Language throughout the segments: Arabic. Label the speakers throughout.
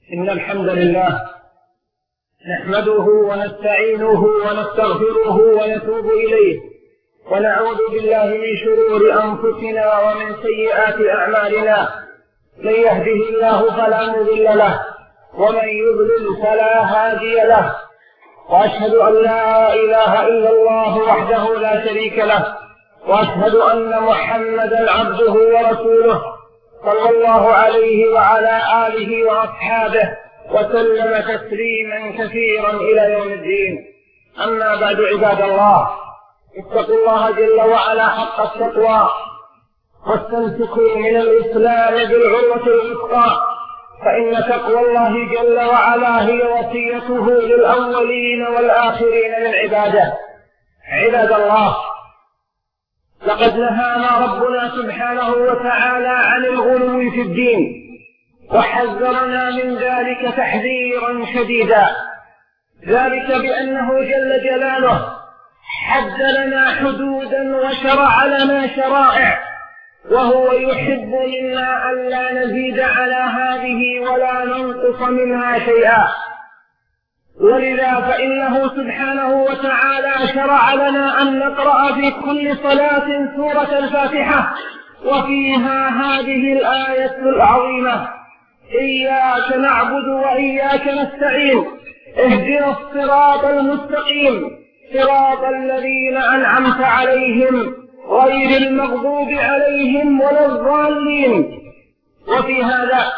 Speaker 1: إن الحمد لله نحمده ونستعينه ونستغفره ونتوب إليه، ونعوذ بالله من شرور أنفسنا ومن سيئات أعمالنا. من يهده الله فلا مضل له، ومن يضلل فلا هادي له، وأشهد أن لا إله إلا الله وحده لا شريك له، وأشهد أن محمدا عبده ورسوله صلى الله عليه وعلى آله وأصحابه وسلم تسليما كثيرا إلى يوم الدين. أما بعد، عباد الله، اتقوا الله جل وعلا حق التقوى، واستمسكوا من الإسلام بالعروة الوثقى، فإن تقوى الله جل وعلا هي وصيته للأولين والآخرين من عباده. عباد الله، لقد نهانا ربنا سبحانه وتعالى عن الغلو في الدين، وحذرنا من ذلك تحذيرا شديدا، ذلك بأنه جل جلاله حد لنا حدودا وشرع لنا شرائع، وهو يحب منا أن لا نزيد على هذه ولا ننقص منها شيئا. ولذا فإنه سبحانه وتعالى شرع لنا أن نقرأ في كل صلاة سورة الفاتحة، وفيها هذه الآية العظيمة: إياك نعبد وإياك نستعين، اهدنا الصراط المستقيم، صراط الذين أنعمت عليهم غير المغضوب عليهم ولا الضالين. وفي هذا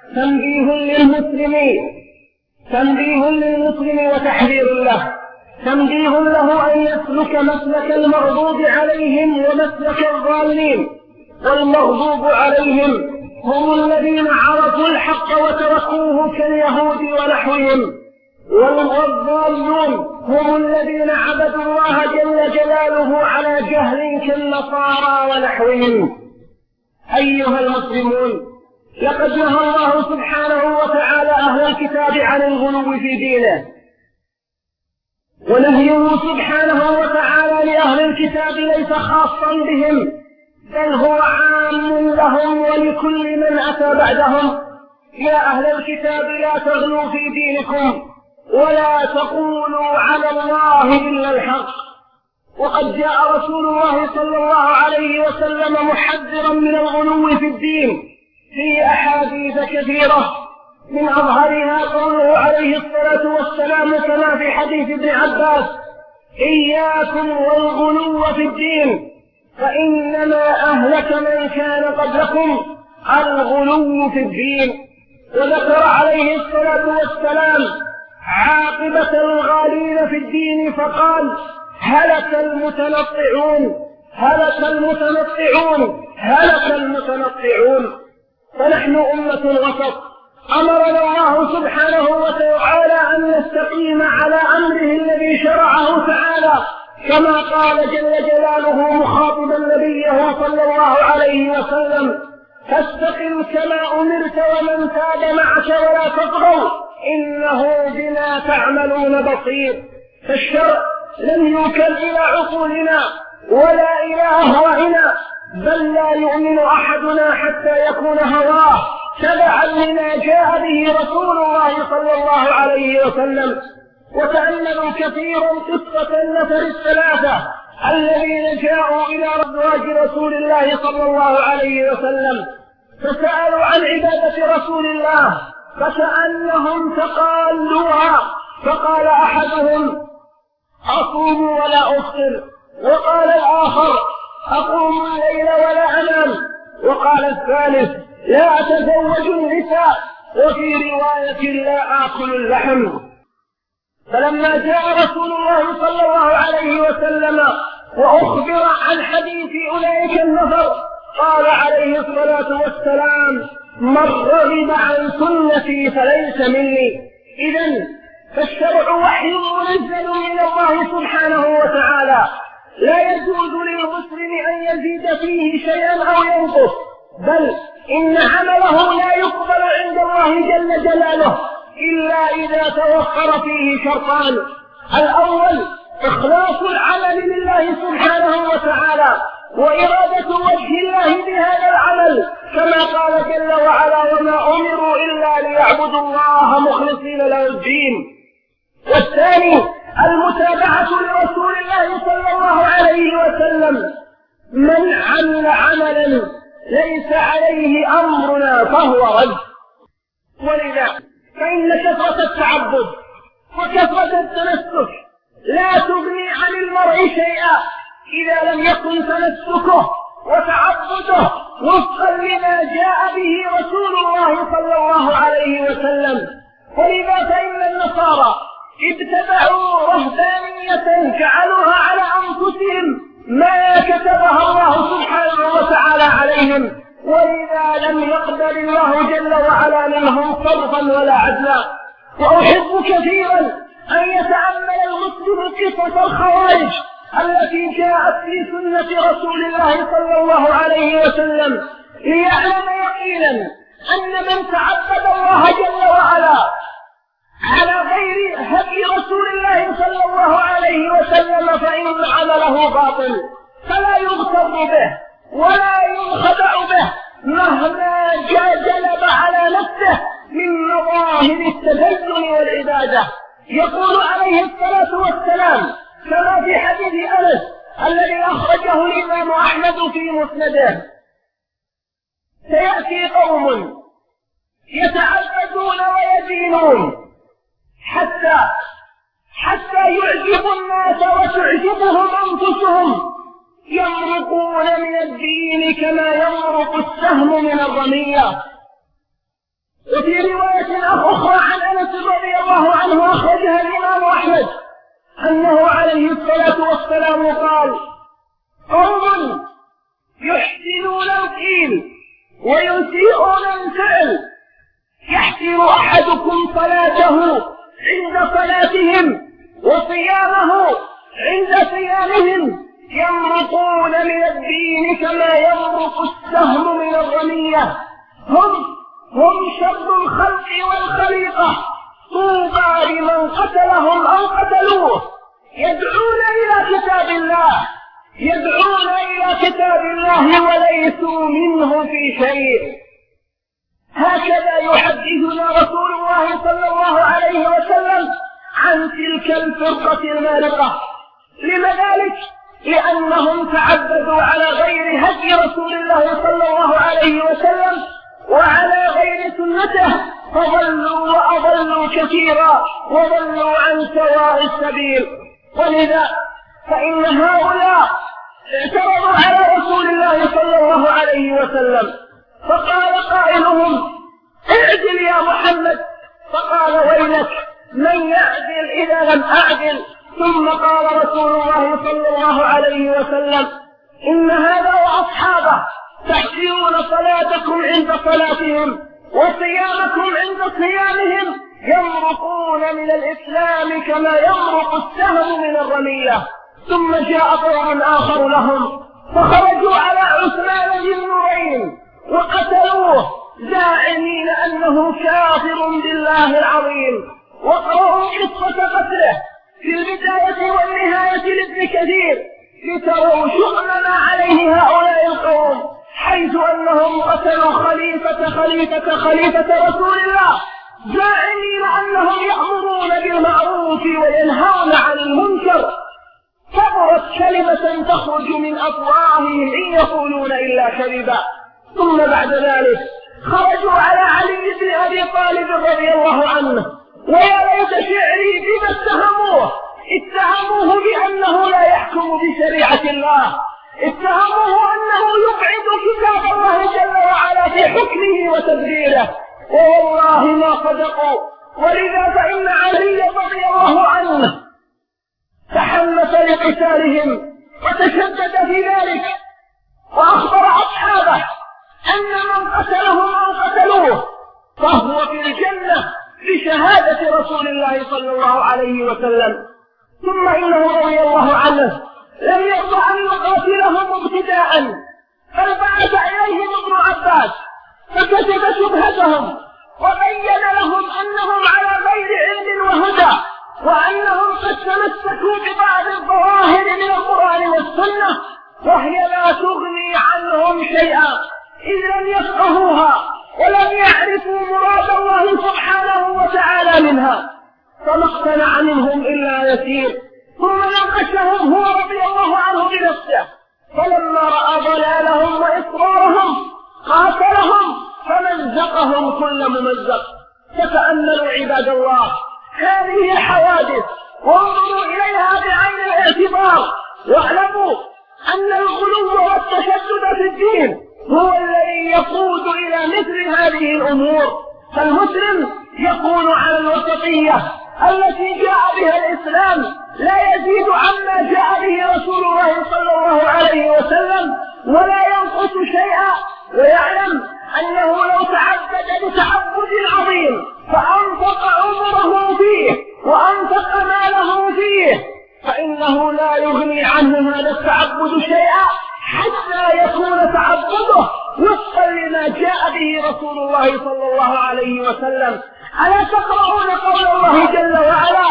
Speaker 1: تنبيه للمسلم وتحذير له، تنبيه له أن يسلك مسلك المغضوب عليهم ومسلك الضالين. والمغضوب عليهم هم الذين عرفوا الحق وتركوه كاليهود ونحوهم، والضالون هم الذين عبدوا الله جل جلاله على جهل كالنصارى ونحوهم. أيها المسلمون، لقد نهى الله سبحانه وتعالى أهل الكتاب عن الغلو في دينه، ونهيه سبحانه وتعالى لأهل الكتاب ليس خاصا بهم، بل هو عام لهم ولكل من أتى بعدهم. يا أهل الكتاب، لا تغلوا في دينكم، ولا تقولوا على الله إلا الحق. وقد جاء رسول الله صلى الله عليه وسلم محذرا من الغلو في الدين في أحاديث كثيرة، من أظهرها قوله عليه الصلاة والسلام كما في حديث ابن عباس: إياكم والغلو في الدين، فإنما أهلك من كان قبلكم الغلو في الدين. وذكر عليه الصلاة والسلام عاقبة الغالين في الدين فقال: هلك المتنطعون، هلك المتنطعون، هلك المتنطعون. فنحن أمة وسط، أمرنا الله سبحانه وتعالى أن نستقيم على أمره الذي شرعه تعالى، كما قال جل جلاله مخاطبا نبيه صلى الله عليه وسلم: فاستقم كما أمرت ومن تاب معك ولا تطغوا إنه بما تعملون بصير. فالشرع لم يوكل إلى عقولنا ولا إلى أهوائنا، بل لا يؤمن أحدنا حتى يكون هواه تبعا لما جاء به رسول الله صلى الله عليه وسلم. وتأملوا كثيرا قصة النفر الثلاثة الذين جاءوا إلى أزواج رسول الله صلى الله عليه وسلم فسألوا عن عبادة رسول الله فكأنهم تقالوها، فقال أحدهم: أصوم ولا أفطر، وقال الآخر: أقوم الليل ولا أنام، وقال الثالث: لا أتزوج النساء، وفي رواية: لا آكل اللحم. فلما جاء رسول الله صلى الله عليه وسلم وأخبر عن حديث أولئك النفر قال عليه الصلاة والسلام: من رغب عن سنتي فليس مني. إذن فالشرع وحي منزل من الله سبحانه وتعالى، لا يجوز للمسلم أن يزيد فيه شيئا أو ينقص، بل إن عمله لا يقبل عند الله جل جلاله إلا إذا توفر فيه شرطان: الأول إخلاص العمل لله سبحانه وتعالى، وإرادة وجه الله بهذا العمل، كما قال جل وعلا: وما أمروا إلا ليعبدوا الله الطاعة لرسول الله صلى الله عليه وسلم: من عمل عملا ليس عليه أمرنا فهو رد. ولذا فإن كثرة التعبد وكثرة التمسك لا تغني عن المرء شيئا إذا لم يكن تمسكه وتعبده وفقا لما جاء به رسول الله صلى الله عليه وسلم. ولذا فإن النصارى ابتدعوا رهبانية جعلوها على أنفسهم ما كتبها الله سبحانه وتعالى عليهم، ولذا لم يقبل الله جل وعلا منهم صرفا ولا عدلا. وأحب كثيرا أن يتأمل المسلم قصص الخوارج التي جاءت في سنة رسول الله صلى الله عليه وسلم ليعلم يقينا أن من تعبد الله جل وعلا على غير هدي رسول الله صلى الله عليه وسلم فإن عمله باطل، فلا يغتر به ولا ينخدع به مهما جلب على نفسه من مظاهر التدين والعبادة. يقول عليه الصلاة والسلام كما في حديث أنس الذي أخرجه الإمام أحمد في مسنده: سيأتي قوم يتعبدون ويدينون حتى يعجبوا الناس وتعجبهم أنفسهم، يمرقون من الدين كما يمرق السهم من الرمية. وفي رواية أخرى عن أنس رضي الله عنه أخرجها الإمام أحمد أنه عليه الصلاة والسلام قال: قوم يحسنون القيل ويسيئون الفعل، يحسن أحدكم صلاته عند صلاتهم وصيامه عند صيامهم، يمرقون من الدين كما يمرق السهم من الرمية. هم شر الخلق والخليقة، طوبى لمن قتلهم أو قتلوه، يدعون إلى كتاب الله وليسوا منه في شيء. هكذا يحدثنا رسول الله صلى الله عليه وسلم عن تلك الفرقة المارقة. لما ذلك؟ لأنهم تعبدوا على غير هدي رسول الله صلى الله عليه وسلم وعلى غير سنته، فضلوا وأضلوا كثيرا وضلوا عن سواء السبيل. ولذا فإن هؤلاء اعترضوا على رسول الله صلى الله عليه وسلم، فقال قائلهم: اعدل يا محمد. فقال: ويلك، من يعدل إذا لم أعدل؟ ثم قال رسول الله صلى الله عليه وسلم: إن هذا وأصحابه تحسنون صلاتكم عند صلاتهم وصيامكم عند صيامهم، يمرقون من الإسلام كما يمرق السهم من الرمية. ثم جاء قوم آخر لهم فخرجوا على عثمان ذي النورين وقتلوه زاعمين أنه كافر بالله العظيم. وقرأوا قصة قتله في البداية والنهاية لابن كثير لتروا شؤم ما عليه هؤلاء القوم، حيث أنهم قتلوا خليفة رسول الله زاعمين أنهم يأمرون بالمعروف وينهون عن المنكر. كبرت كلمة تخرج من أفواههم إن يقولون إلا كذبا. ثم بعد ذلك خرجوا على علي بن أبي طالب رضي الله عنه، ويا ليت شعري بما اتهموه بأنه لا يحكم بشريعة الله، اتهموه أنه يبعد كتاب الله جل وعلا في حكمه وتدبيره، والله ما صدقوا. ولذا فإن علي رضي الله عنه تحمس لقتالهم وتشدد في ذلك، وأخبر أصحابه أن من قتلهم أو قتلوه فهو في الجنة بشهادة رسول الله صلى الله عليه وسلم. ثم إنه رضي الله عنه لم يرضى أن يقاتلهم ابتداء، بل بعث إليهم ابن عباس فكشف شبهتهم وبين لهم أنهم على غير علم وهدى، وأنهم قد تمسكوا ببعض الظواهر من القرآن والسنة وهي لا تغني عنهم شيئا إذ لم يفقهوها ولم يعرفوا مراد الله سبحانه وتعالى منها. فما اقتنع منهم إلا يسير، ثم ناقشهم هو رضي الله عنه بنفسه، فلما رأى ضلالهم وإصرارهم قاتلهم فمزقهم كل ممزق. فتأملوا عباد الله هذه الحوادث وانظروا إليها بعين الاعتبار، واعلموا أن الغلو والتشدد في الدين هو الذي يقود إلى مثل هذه الأمور. فالمسلم يكون على الوسطية التي جاء بها الإسلام، لا يزيد عما جاء به رسول الله صلى الله عليه وسلم ولا ينقص شيئا، ويعلم أنه لو تعبد بتعبد عظيم فأنفق عمره فيه وأنفق ماله فيه فإنه لا يغني عنه هذا التعبد شيئا حتى يكون تعبده وفقا لما جاء به رسول الله صلى الله عليه وسلم. ألا تقرؤون قول الله جل وعلا: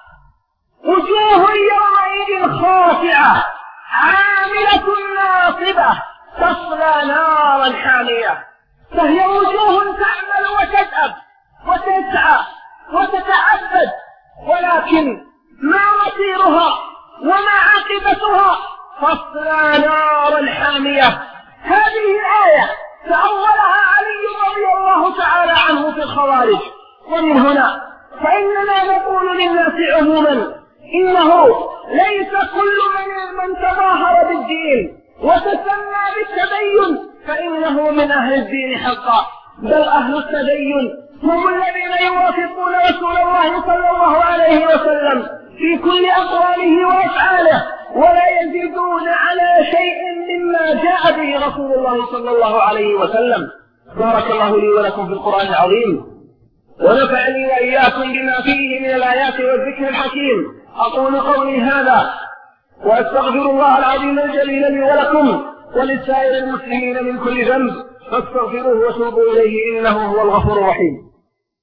Speaker 1: وجوه يومئذ خاشعة عاملة ناصبة تصلى نارا حامية. فهي وجوه تعمل وتتعب وتسعى وتتعبد، ولكن ما مصيرها وما عاقبتها؟ تصلى نارا حامية. هذه الآية تأولها علي رضي الله تعالى عنه في الخوارج. ومن هنا فإننا نقول للناس عموما إنه ليس كل من تظاهر بالدين وتسمى بالتدين فإنه من أهل الدين حقا، بل أهل التدين هم الذين يوافقون رسول الله صلى الله عليه وسلم في كل أقواله وأفعاله ولا يزيدون على شيء مما جاء به رسول الله صلى الله عليه وسلم. بارك الله لي ولكم في القرآن العظيم، ونفعني وإياكم بما فيه من الآيات والذكر الحكيم. أقول قولي هذا وأستغفر الله العظيم الجليل لي ولكم ولسائر المسلمين من كل ذنب، فاستغفروه وتوبوا إليه إنه هو الغفور الرحيم.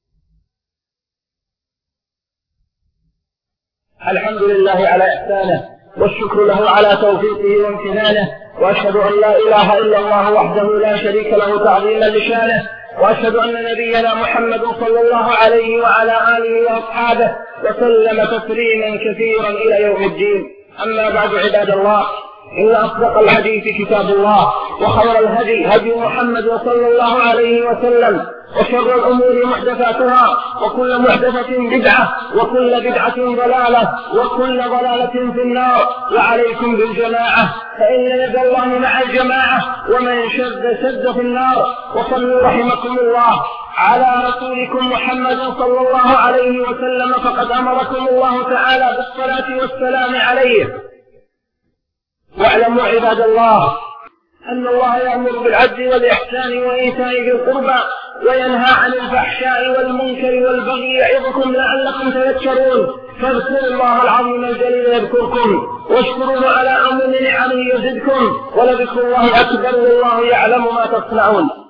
Speaker 1: الحمد لله على إحسانه، والشكر له على توفيقه وامتنانه، وأشهد أن لا إله إلا الله وحده لا شريك له تعظيما لشانه، وأشهد أن نبينا محمد صلى الله عليه وعلى آله وأصحابه وسلم تسليما كثيرا إلى يوم الدين. أما بعد عباد الله، إن أصدق الحديث كتاب الله، وخير الهدي هدي محمد صلى الله عليه وسلم، وشر الأمور محدثاتها، وكل محدثة بدعة، وكل بدعة ضلالة، وكل ضلالة في النار. وعليكم بالجماعة فإن يد الله مع الجماعة، ومن شد في النار. وصلوا رحمكم الله على رسولكم محمد صلى الله عليه وسلم، فقد أمركم الله تعالى بالصلاة والسلام عليه. واعلموا عباد الله أن الله يأمر بالعدل والإحسان وإيتاء ذي القربى وينهى عن الفحشاء والمنكر والبغي يعظكم لعلكم تذكرون. فاذكروا الله العظيم الجليل يذكركم، واشكروه على عموم نعمه يزدكم، ولذكر الله أكبر والله يعلم ما تصنعون.